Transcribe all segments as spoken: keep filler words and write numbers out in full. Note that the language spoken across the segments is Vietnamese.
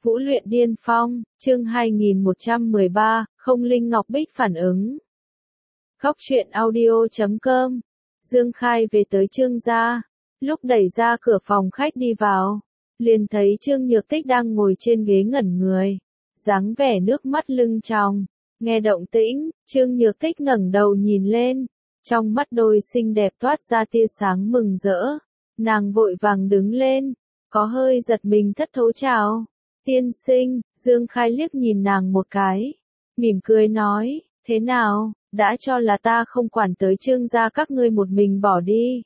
Vũ luyện điên phong, chương hai nghìn một trăm mười ba, không Linh Ngọc Bích phản ứng. Góc truyện audio chấm com. Dương Khai về tới Trương gia, lúc đẩy ra cửa phòng khách đi vào, liền thấy Trương Nhược Tích đang ngồi trên ghế ngẩn người, dáng vẻ nước mắt lưng tròng. Nghe động tĩnh, Trương Nhược Tích ngẩng đầu nhìn lên, trong mắt đôi xinh đẹp toát ra tia sáng mừng rỡ, nàng vội vàng đứng lên, có hơi giật mình thất thố chào. Tiên sinh, Dương Khai liếc nhìn nàng một cái, mỉm cười nói, thế nào, đã cho là ta không quản tới Trương gia các ngươi một mình bỏ đi.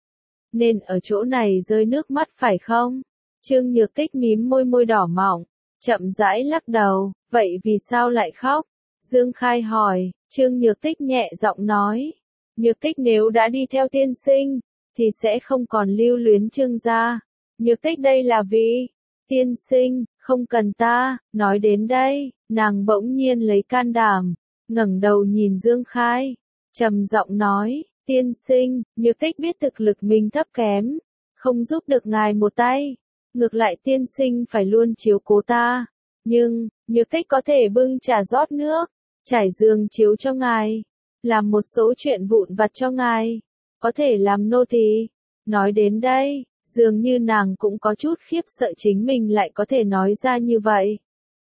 Nên ở chỗ này rơi nước mắt phải không? Trương Nhược Tích mím môi môi đỏ mọng, chậm rãi lắc đầu, vậy vì sao lại khóc? Dương Khai hỏi, Trương Nhược Tích nhẹ giọng nói, Nhược Tích nếu đã đi theo tiên sinh, thì sẽ không còn lưu luyến Trương gia. Nhược Tích đây là vì, tiên sinh, không cần ta. Nói đến đây, nàng bỗng nhiên lấy can đảm, ngẩng đầu nhìn Dương Khai, trầm giọng nói, tiên sinh, Nhược Tích biết thực lực mình thấp kém, không giúp được ngài một tay, ngược lại tiên sinh phải luôn chiếu cố ta, nhưng, Nhược Tích có thể bưng trà rót nước, trải giường chiếu cho ngài, làm một số chuyện vụn vặt cho ngài, có thể làm nô tỳ. Nói đến đây, dường như nàng cũng có chút khiếp sợ chính mình lại có thể nói ra như vậy.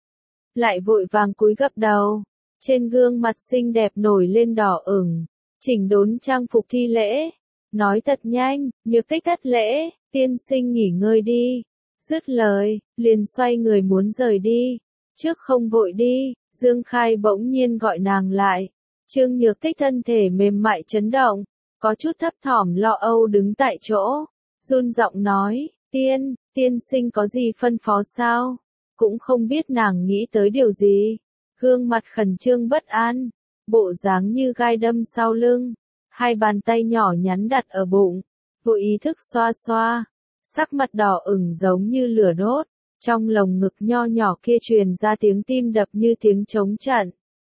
Lại vội vàng cúi gập đầu, trên gương mặt xinh đẹp nổi lên đỏ ửng, chỉnh đốn trang phục thi lễ, nói thật nhanh, Nhược Tích thất lễ, tiên sinh nghỉ ngơi đi. Dứt lời, liền xoay người muốn rời đi, trước không vội đi, Dương Khai bỗng nhiên gọi nàng lại. Trương Nhược Tích thân thể mềm mại chấn động, có chút thấp thỏm lo âu đứng tại chỗ, run giọng nói, tiên, tiên sinh có gì phân phó sao? Cũng không biết nàng nghĩ tới điều gì, gương mặt khẩn trương bất an, bộ dáng như gai đâm sau lưng, hai bàn tay nhỏ nhắn đặt ở bụng, vô ý thức xoa xoa, sắc mặt đỏ ửng giống như lửa đốt, trong lồng ngực nho nhỏ kia truyền ra tiếng tim đập như tiếng trống trận.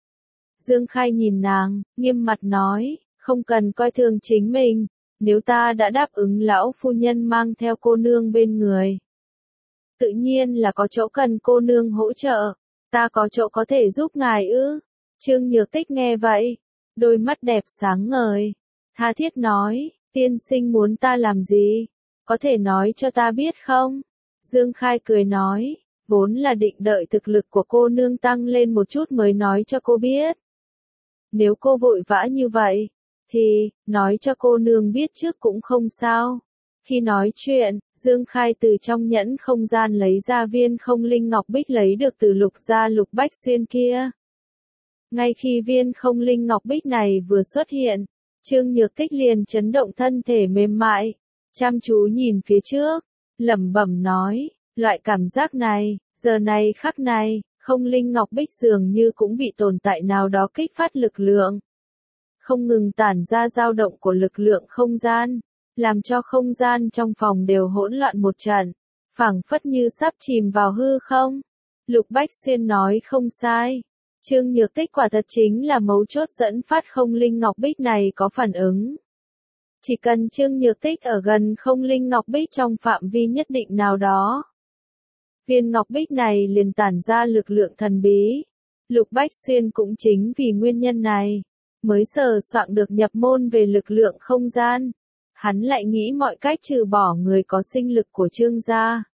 Dương Khai nhìn nàng, nghiêm mặt nói, không cần coi thường chính mình, nếu ta đã đáp ứng lão phu nhân mang theo cô nương bên người, tự nhiên là có chỗ cần cô nương hỗ trợ, ta có chỗ có thể giúp ngài ư? Trương Nhược Tích nghe vậy, đôi mắt đẹp sáng ngời, tha thiết nói, tiên sinh muốn ta làm gì? Có thể nói cho ta biết không? Dương Khai cười nói, vốn là định đợi thực lực của cô nương tăng lên một chút mới nói cho cô biết. Nếu cô vội vã như vậy, thì, nói cho cô nương biết trước cũng không sao. Khi nói chuyện, Dương Khai từ trong nhẫn không gian lấy ra viên không linh ngọc bích lấy được từ Lục gia Lục Bách Xuyên kia. Ngay khi viên không linh ngọc bích này vừa xuất hiện, Trương Nhược Tích liền chấn động thân thể mềm mại, chăm chú nhìn phía trước, lẩm bẩm nói, loại cảm giác này, giờ này khắc này, không linh ngọc bích dường như cũng bị tồn tại nào đó kích phát lực lượng, không ngừng tản ra dao động của lực lượng không gian, làm cho không gian trong phòng đều hỗn loạn một trận, phảng phất như sắp chìm vào hư không. Lục Bách Xuyên nói không sai, Trương Nhược Tích quả thật chính là mấu chốt dẫn phát không linh ngọc bích này có phản ứng. Chỉ cần Trương Nhược Tích ở gần không linh ngọc bích trong phạm vi nhất định nào đó, viên ngọc bích này liền tản ra lực lượng thần bí. Lục Bách Xuyên cũng chính vì nguyên nhân này, mới sờ soạn được nhập môn về lực lượng không gian. Hắn lại nghĩ mọi cách trừ bỏ người có sinh lực của Trương gia,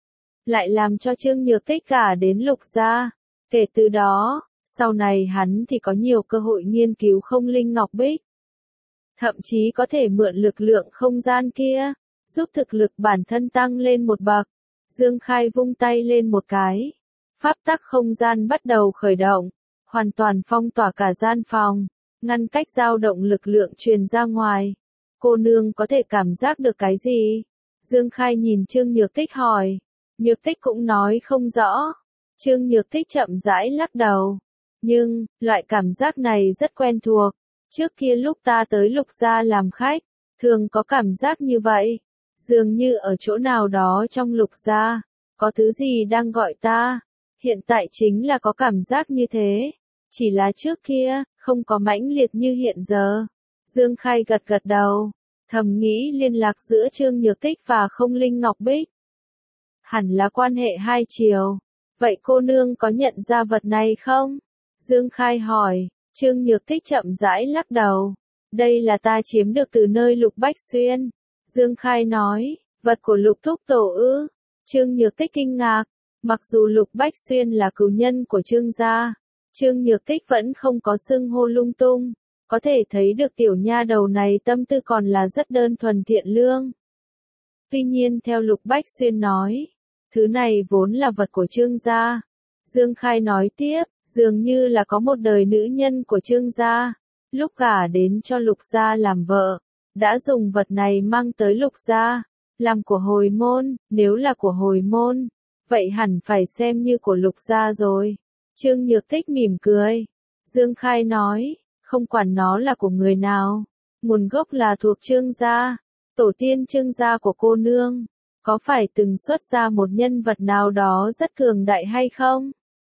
lại làm cho Trương Nhược Tích gả đến Lục gia. Kể từ đó, sau này hắn thì có nhiều cơ hội nghiên cứu không linh ngọc bích. Thậm chí có thể mượn lực lượng không gian kia, giúp thực lực bản thân tăng lên một bậc. Dương Khai vung tay lên một cái, pháp tắc không gian bắt đầu khởi động, hoàn toàn phong tỏa cả gian phòng, ngăn cách dao động lực lượng truyền ra ngoài. Cô nương có thể cảm giác được cái gì? Dương Khai nhìn Trương Nhược Tích hỏi. Nhược Tích cũng nói không rõ. Trương Nhược Tích chậm rãi lắc đầu. Nhưng, loại cảm giác này rất quen thuộc. Trước kia lúc ta tới Lục gia làm khách, thường có cảm giác như vậy. Dường như ở chỗ nào đó trong Lục gia, có thứ gì đang gọi ta. Hiện tại chính là có cảm giác như thế. Chỉ là trước kia, không có mãnh liệt như hiện giờ. Dương Khai gật gật đầu, thầm nghĩ liên lạc giữa Trương Nhược Tích và không linh ngọc bích hẳn là quan hệ hai chiều. Vậy cô nương có nhận ra vật này không? Dương Khai hỏi. Trương Nhược Tích chậm rãi lắc đầu. Đây là ta chiếm được từ nơi Lục Bách Xuyên. Dương Khai nói. Vật của Lục Thúc Tổ ư? Trương Nhược Tích kinh ngạc. Mặc dù Lục Bách Xuyên là cừu nhân của Trương gia, Trương Nhược Tích vẫn không có xưng hô lung tung. Có thể thấy được tiểu nha đầu này tâm tư còn là rất đơn thuần thiện lương. Tuy nhiên theo Lục Bách Xuyên nói, thứ này vốn là vật của Trương gia. Dương Khai nói tiếp, dường như là có một đời nữ nhân của Trương gia, lúc gả đến cho Lục gia làm vợ, đã dùng vật này mang tới Lục gia, làm của hồi môn. Nếu là của hồi môn, vậy hẳn phải xem như của Lục gia rồi. Trương Nhược Tích mỉm cười. Dương Khai nói, không quản nó là của người nào, nguồn gốc là thuộc Trương gia. Tổ tiên Trương gia của cô nương, có phải từng xuất ra một nhân vật nào đó rất cường đại hay không?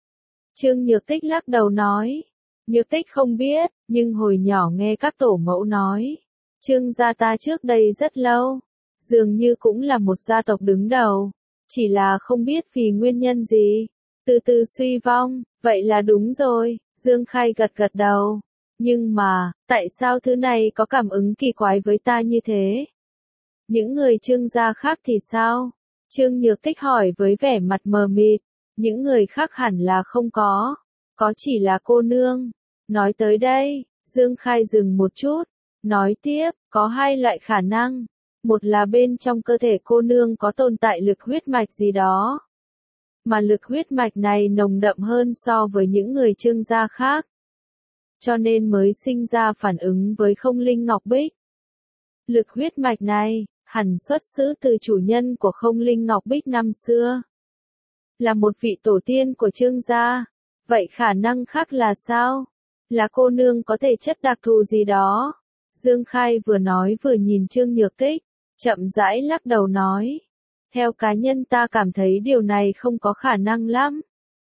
Trương Nhược Tích lắc đầu nói, Nhược Tích không biết, nhưng hồi nhỏ nghe các tổ mẫu nói, Trương gia ta trước đây rất lâu, dường như cũng là một gia tộc đứng đầu, chỉ là không biết vì nguyên nhân gì, từ từ suy vong. Vậy là đúng rồi, Dương Khai gật gật đầu. Nhưng mà, tại sao thứ này có cảm ứng kỳ quái với ta như thế? Những người Trương gia khác thì sao? Trương Nhược Tích hỏi với vẻ mặt mờ mịt. Những người khác hẳn là không có, có chỉ là cô nương. Nói tới đây, Dương Khai dừng một chút, nói tiếp, có hai loại khả năng. Một là bên trong cơ thể cô nương có tồn tại lực huyết mạch gì đó, mà lực huyết mạch này nồng đậm hơn so với những người Trương gia khác, cho nên mới sinh ra phản ứng với không linh ngọc bích. Lực huyết mạch này, hẳn xuất xứ từ chủ nhân của không linh ngọc bích năm xưa, là một vị tổ tiên của Trương gia. Vậy khả năng khác là sao? Là cô nương có thể chất đặc thù gì đó. Dương Khai vừa nói vừa nhìn Trương Nhược Tích, chậm rãi lắc đầu nói. Theo cá nhân ta cảm thấy điều này không có khả năng lắm.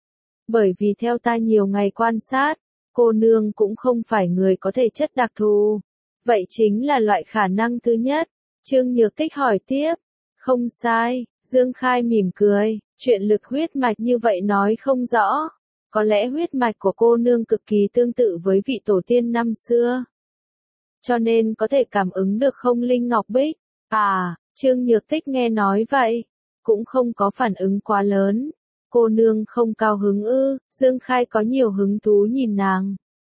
Bởi vì theo ta nhiều ngày quan sát, cô nương cũng không phải người có thể chất đặc thù. Vậy chính là loại khả năng thứ nhất. Trương Nhược Tích hỏi tiếp. Không sai, Dương Khai mỉm cười, chuyện lực huyết mạch như vậy nói không rõ. Có lẽ huyết mạch của cô nương cực kỳ tương tự với vị tổ tiên năm xưa, cho nên có thể cảm ứng được không linh ngọc bích. À, Trương Nhược Tích nghe nói vậy, cũng không có phản ứng quá lớn. Cô nương không cao hứng ư? Dương Khai có nhiều hứng thú nhìn nàng.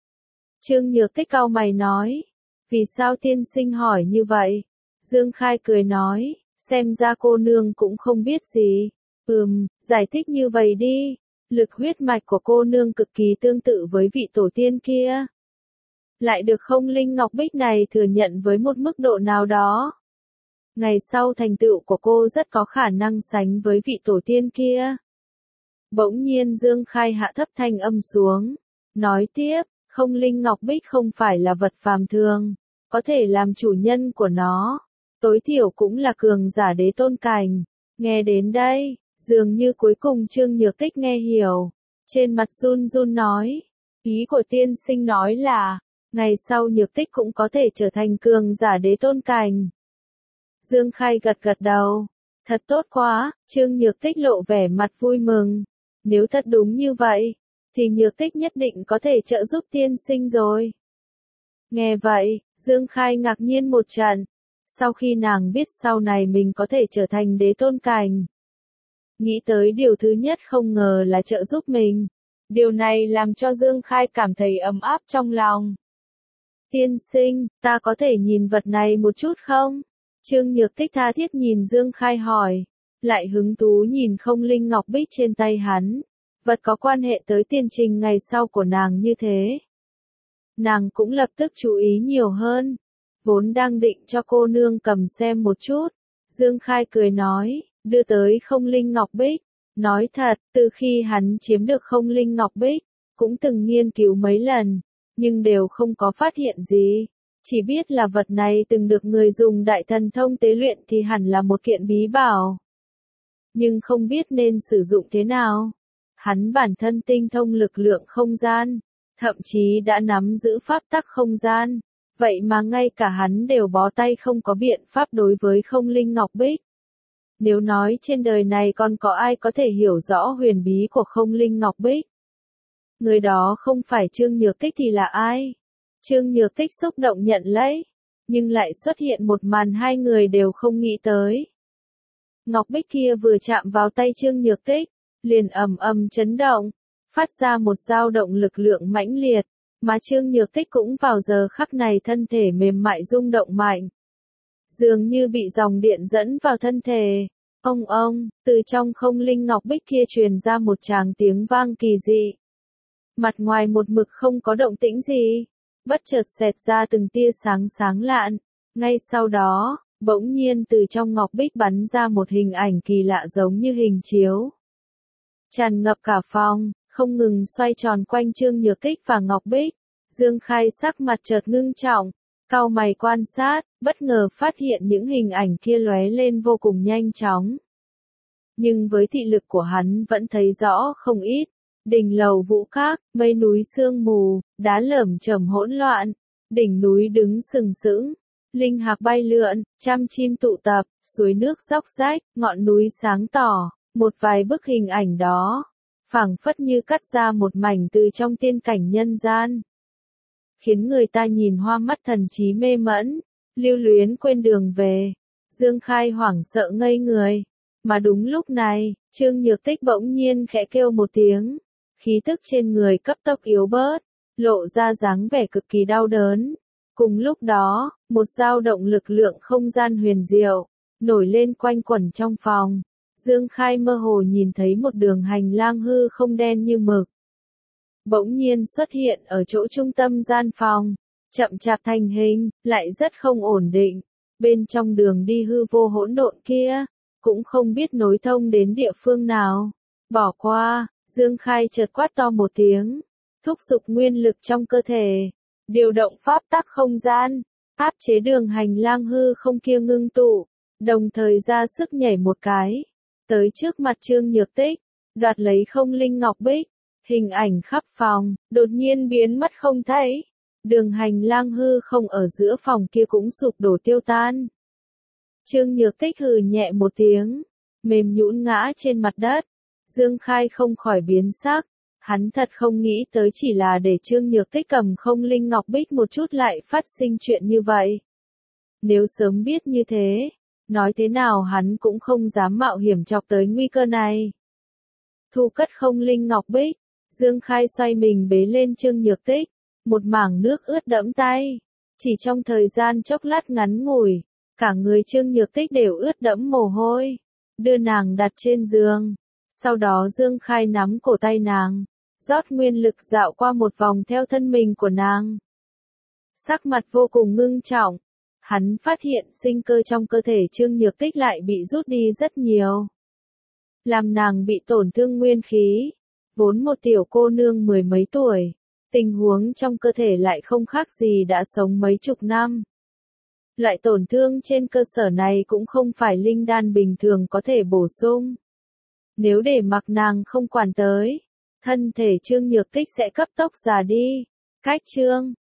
Trương Nhược Tích cau mày nói, vì sao tiên sinh hỏi như vậy? Dương Khai cười nói, xem ra cô nương cũng không biết gì. Ừm, giải thích như vậy đi. Lực huyết mạch của cô nương cực kỳ tương tự với vị tổ tiên kia, lại được không linh ngọc bích này thừa nhận với một mức độ nào đó. Ngày sau thành tựu của cô rất có khả năng sánh với vị tổ tiên kia. Bỗng nhiên Dương Khai hạ thấp thanh âm xuống, nói tiếp, không linh ngọc bích không phải là vật phàm thường, có thể làm chủ nhân của nó, tối thiểu cũng là cường giả đế tôn cảnh. Nghe đến đây, dường như cuối cùng Trương Nhược Tích nghe hiểu, trên mặt run run nói, ý của tiên sinh nói là, ngày sau Nhược Tích cũng có thể trở thành cường giả đế tôn cảnh. Dương Khai gật gật đầu, thật tốt quá. Trương Nhược Tích lộ vẻ mặt vui mừng, nếu thật đúng như vậy, thì Nhược Tích nhất định có thể trợ giúp tiên sinh rồi. Nghe vậy, Dương Khai ngạc nhiên một trận, sau khi nàng biết sau này mình có thể trở thành đế tôn cảnh. Nghĩ tới điều thứ nhất không ngờ là trợ giúp mình. Điều này làm cho Dương Khai cảm thấy ấm áp trong lòng. Tiên sinh, ta có thể nhìn vật này một chút không? Trương Nhược Tích tha thiết nhìn Dương Khai hỏi, lại hứng thú nhìn không linh ngọc bích trên tay hắn. Vật có quan hệ tới tiền trình ngày sau của nàng như thế, nàng cũng lập tức chú ý nhiều hơn. Vốn đang định cho cô nương cầm xem một chút, Dương Khai cười nói, đưa tới không linh ngọc bích. Nói thật, từ khi hắn chiếm được không linh ngọc bích, cũng từng nghiên cứu mấy lần, nhưng đều không có phát hiện gì. Chỉ biết là vật này từng được người dùng đại thần thông tế luyện thì hẳn là một kiện bí bảo, nhưng không biết nên sử dụng thế nào. Hắn bản thân tinh thông lực lượng không gian, thậm chí đã nắm giữ pháp tắc không gian, vậy mà ngay cả hắn đều bó tay không có biện pháp đối với không linh ngọc bích. Nếu nói trên đời này còn có ai có thể hiểu rõ huyền bí của không linh ngọc bích, người đó không phải Trương Nhược Tích thì là ai? Trương Nhược Tích xúc động nhận lấy, nhưng lại xuất hiện một màn hai người đều không nghĩ tới. Ngọc bích kia vừa chạm vào tay Trương Nhược Tích, liền ầm ầm chấn động, phát ra một dao động lực lượng mãnh liệt, mà Trương Nhược Tích cũng vào giờ khắc này thân thể mềm mại rung động mạnh. Dường như bị dòng điện dẫn vào thân thể. Ông ông, từ trong không linh ngọc bích kia truyền ra một tràng tiếng vang kỳ dị. Mặt ngoài một mực không có động tĩnh gì, bất chợt xẹt ra từng tia sáng sáng lạn. Ngay sau đó, bỗng nhiên từ trong ngọc bích bắn ra một hình ảnh kỳ lạ giống như hình chiếu. Tràn ngập cả phòng, không ngừng xoay tròn quanh Trương Nhược Tích và ngọc bích. Dương Khai sắc mặt chợt ngưng trọng, cau mày quan sát, bất ngờ phát hiện những hình ảnh kia lóe lên vô cùng nhanh chóng. Nhưng với thị lực của hắn vẫn thấy rõ không ít. Đỉnh lầu vũ các, mây núi sương mù, đá lởm chởm hỗn loạn, đỉnh núi đứng sừng sững, linh hạc bay lượn, trăm chim tụ tập, suối nước róc rách, ngọn núi sáng tỏ, một vài bức hình ảnh đó, phảng phất như cắt ra một mảnh từ trong tiên cảnh nhân gian, khiến người ta nhìn hoa mắt thần trí mê mẫn, lưu luyến quên đường về. Dương Khai hoảng sợ ngây người, mà đúng lúc này, Trương Nhược Tích bỗng nhiên khẽ kêu một tiếng. Khí tức trên người cấp tốc yếu bớt, lộ ra dáng vẻ cực kỳ đau đớn. Cùng lúc đó, một dao động lực lượng không gian huyền diệu, nổi lên quanh quẩn trong phòng. Dương Khai mơ hồ nhìn thấy một đường hành lang hư không đen như mực. Bỗng nhiên xuất hiện ở chỗ trung tâm gian phòng, chậm chạp thành hình, lại rất không ổn định. Bên trong đường đi hư vô hỗn độn kia, cũng không biết nối thông đến địa phương nào. Bỏ qua. Dương Khai chợt quát to một tiếng, thúc giục nguyên lực trong cơ thể, điều động pháp tắc không gian, áp chế đường hành lang hư không kia ngưng tụ, đồng thời ra sức nhảy một cái, tới trước mặt Trương Nhược Tích, đoạt lấy không linh ngọc bích, hình ảnh khắp phòng, đột nhiên biến mất không thấy, đường hành lang hư không ở giữa phòng kia cũng sụp đổ tiêu tan. Trương Nhược Tích hừ nhẹ một tiếng, mềm nhũn ngã trên mặt đất. Dương Khai không khỏi biến sắc, hắn thật không nghĩ tới chỉ là để Trương Nhược Tích cầm không linh ngọc bích một chút lại phát sinh chuyện như vậy. Nếu sớm biết như thế, nói thế nào hắn cũng không dám mạo hiểm chọc tới nguy cơ này. Thu cất không linh ngọc bích, Dương Khai xoay mình bế lên Trương Nhược Tích, một mảng nước ướt đẫm tay. Chỉ trong thời gian chốc lát ngắn ngủi, cả người Trương Nhược Tích đều ướt đẫm mồ hôi, đưa nàng đặt trên giường. Sau đó Dương Khai nắm cổ tay nàng, rót nguyên lực dạo qua một vòng theo thân mình của nàng. Sắc mặt vô cùng ngưng trọng, hắn phát hiện sinh cơ trong cơ thể Trương Nhược Tích lại bị rút đi rất nhiều. Làm nàng bị tổn thương nguyên khí, vốn một tiểu cô nương mười mấy tuổi, tình huống trong cơ thể lại không khác gì đã sống mấy chục năm. Loại tổn thương trên cơ sở này cũng không phải linh đan bình thường có thể bổ sung. Nếu để mặc nàng không quản tới, thân thể Trương Nhược Tích sẽ cấp tốc già đi. Cách chương